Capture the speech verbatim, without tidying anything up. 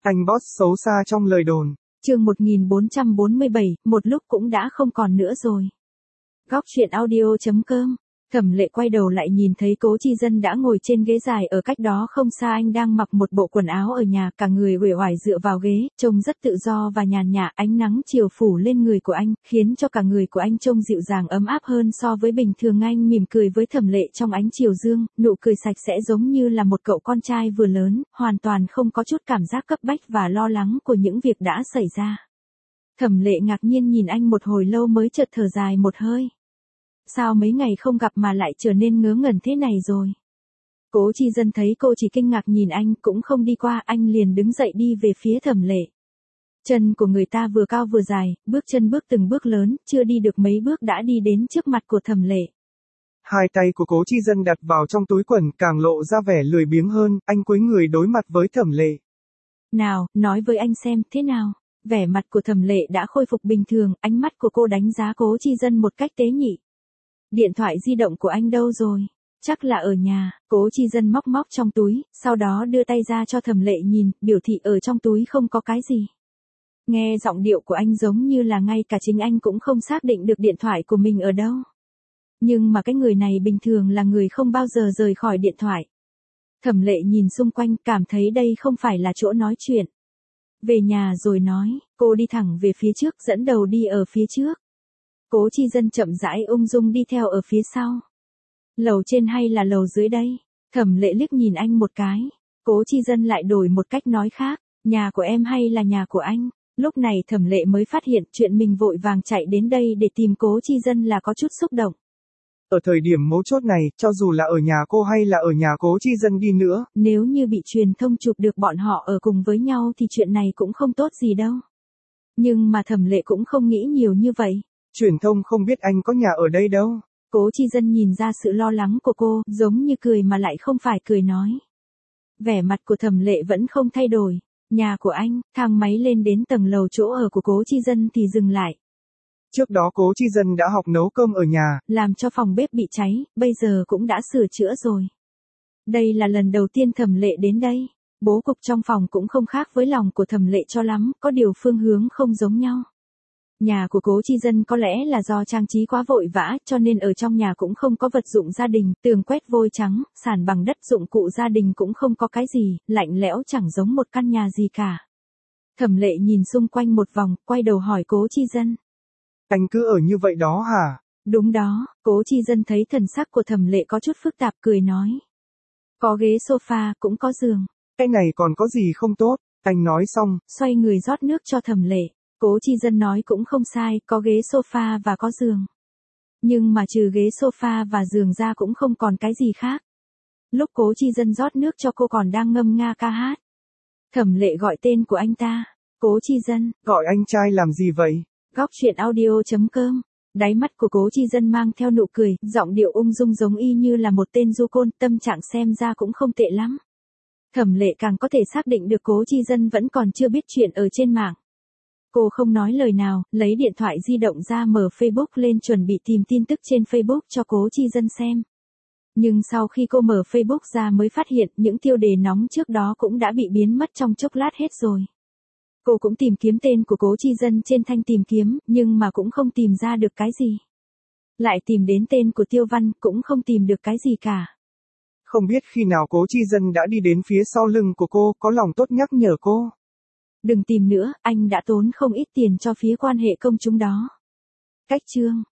Anh boss xấu xa trong lời đồn. Chương một nghìn bốn trăm bốn mươi bảy, một lúc cũng đã không còn nữa rồi. Góc truyện audio chấm com. Thẩm Lệ quay đầu lại nhìn thấy Cố Chi Dân đã ngồi trên ghế dài ở cách đó không xa, anh đang mặc một bộ quần áo ở nhà, cả người uể oải dựa vào ghế, trông rất tự do và nhàn nhã, ánh nắng chiều phủ lên người của anh, khiến cho cả người của anh trông dịu dàng ấm áp hơn so với bình thường. Anh mỉm cười với Thẩm Lệ trong ánh chiều dương, nụ cười sạch sẽ giống như là một cậu con trai vừa lớn, hoàn toàn không có chút cảm giác cấp bách và lo lắng của những việc đã xảy ra. Thẩm Lệ ngạc nhiên nhìn anh một hồi lâu mới chợt thở dài một hơi. Sao mấy ngày không gặp mà lại trở nên ngớ ngẩn thế này rồi? Cố Chi Dân thấy cô chỉ kinh ngạc nhìn anh, cũng không đi qua, anh liền đứng dậy đi về phía Thẩm Lệ. Chân của người ta vừa cao vừa dài, bước chân bước từng bước lớn, chưa đi được mấy bước đã đi đến trước mặt của Thẩm Lệ. Hai tay của Cố Chi Dân đặt vào trong túi quần, càng lộ ra vẻ lười biếng hơn, anh cúi người đối mặt với Thẩm Lệ. Nào, nói với anh xem, thế nào? Vẻ mặt của Thẩm Lệ đã khôi phục bình thường, ánh mắt của cô đánh giá Cố Chi Dân một cách tế nhị. Điện thoại di động của anh đâu rồi? Chắc là ở nhà. Cố Chi Dân móc móc trong túi, sau đó đưa tay ra cho Thẩm Lệ nhìn, biểu thị ở trong túi không có cái gì. Nghe giọng điệu của anh giống như là ngay cả chính anh cũng không xác định được điện thoại của mình ở đâu. Nhưng mà cái người này bình thường là người không bao giờ rời khỏi điện thoại. Thẩm Lệ nhìn xung quanh, cảm thấy đây không phải là chỗ nói chuyện. Về nhà rồi nói, cô đi thẳng về phía trước, dẫn đầu đi ở phía trước. Cố Chi Dân chậm rãi ung dung đi theo ở phía sau. Lầu trên hay là lầu dưới đây? Thẩm Lệ liếc nhìn anh một cái. Cố Chi Dân lại đổi một cách nói khác, nhà của em hay là nhà của anh? Lúc này Thẩm Lệ mới phát hiện chuyện mình vội vàng chạy đến đây để tìm Cố Chi Dân là có chút xúc động. Ở thời điểm mấu chốt này, cho dù là ở nhà cô hay là ở nhà Cố Chi Dân đi nữa, nếu như bị truyền thông chụp được bọn họ ở cùng với nhau thì chuyện này cũng không tốt gì đâu. Nhưng mà Thẩm Lệ cũng không nghĩ nhiều như vậy. Truyền thông không biết anh có nhà ở đây đâu. Cố Chi Dân nhìn ra sự lo lắng của cô, giống như cười mà lại không phải cười nói. Vẻ mặt của Thẩm Lệ vẫn không thay đổi. Nhà của anh, thang máy lên đến tầng lầu chỗ ở của Cố Chi Dân thì dừng lại. Trước đó Cố Chi Dân đã học nấu cơm ở nhà, làm cho phòng bếp bị cháy, bây giờ cũng đã sửa chữa rồi. Đây là lần đầu tiên Thẩm Lệ đến đây. Bố cục trong phòng cũng không khác với lòng của Thẩm Lệ cho lắm, có điều phương hướng không giống nhau. Nhà của Cố Chi Dân có lẽ là do trang trí quá vội vã, cho nên ở trong nhà cũng không có vật dụng gia đình, tường quét vôi trắng, sàn bằng đất, dụng cụ gia đình cũng không có cái gì, lạnh lẽo chẳng giống một căn nhà gì cả. Thẩm Lệ nhìn xung quanh một vòng, quay đầu hỏi Cố Chi Dân. Anh cứ ở như vậy đó hả? Đúng đó. Cố Chi Dân thấy thần sắc của Thẩm Lệ có chút phức tạp, cười nói. Có ghế sofa, cũng có giường. Cái này còn có gì không tốt? Anh nói xong, xoay người rót nước cho Thẩm Lệ. Cố Chi Dân nói cũng không sai, có ghế sofa và có giường. Nhưng mà trừ ghế sofa và giường ra cũng không còn cái gì khác. Lúc Cố Chi Dân rót nước cho cô còn đang ngâm nga ca hát. Thẩm Lệ gọi tên của anh ta. Cố Chi Dân. Gọi anh trai làm gì vậy? Góc truyện audio chấm com. Đáy mắt của Cố Chi Dân mang theo nụ cười, giọng điệu ung dung giống y như là một tên du côn, tâm trạng xem ra cũng không tệ lắm. Thẩm Lệ càng có thể xác định được Cố Chi Dân vẫn còn chưa biết chuyện ở trên mạng. Cô không nói lời nào, lấy điện thoại di động ra mở Facebook lên chuẩn bị tìm tin tức trên Facebook cho Cố Chi Dân xem. Nhưng sau khi cô mở Facebook ra mới phát hiện những tiêu đề nóng trước đó cũng đã bị biến mất trong chốc lát hết rồi. Cô cũng tìm kiếm tên của Cố Chi Dân trên thanh tìm kiếm, nhưng mà cũng không tìm ra được cái gì. Lại tìm đến tên của Tiêu Văn, cũng không tìm được cái gì cả. Không biết khi nào Cố Chi Dân đã đi đến phía sau lưng của cô, có lòng tốt nhắc nhở cô. Đừng tìm nữa, anh đã tốn không ít tiền cho phía quan hệ công chúng đó. Cách chương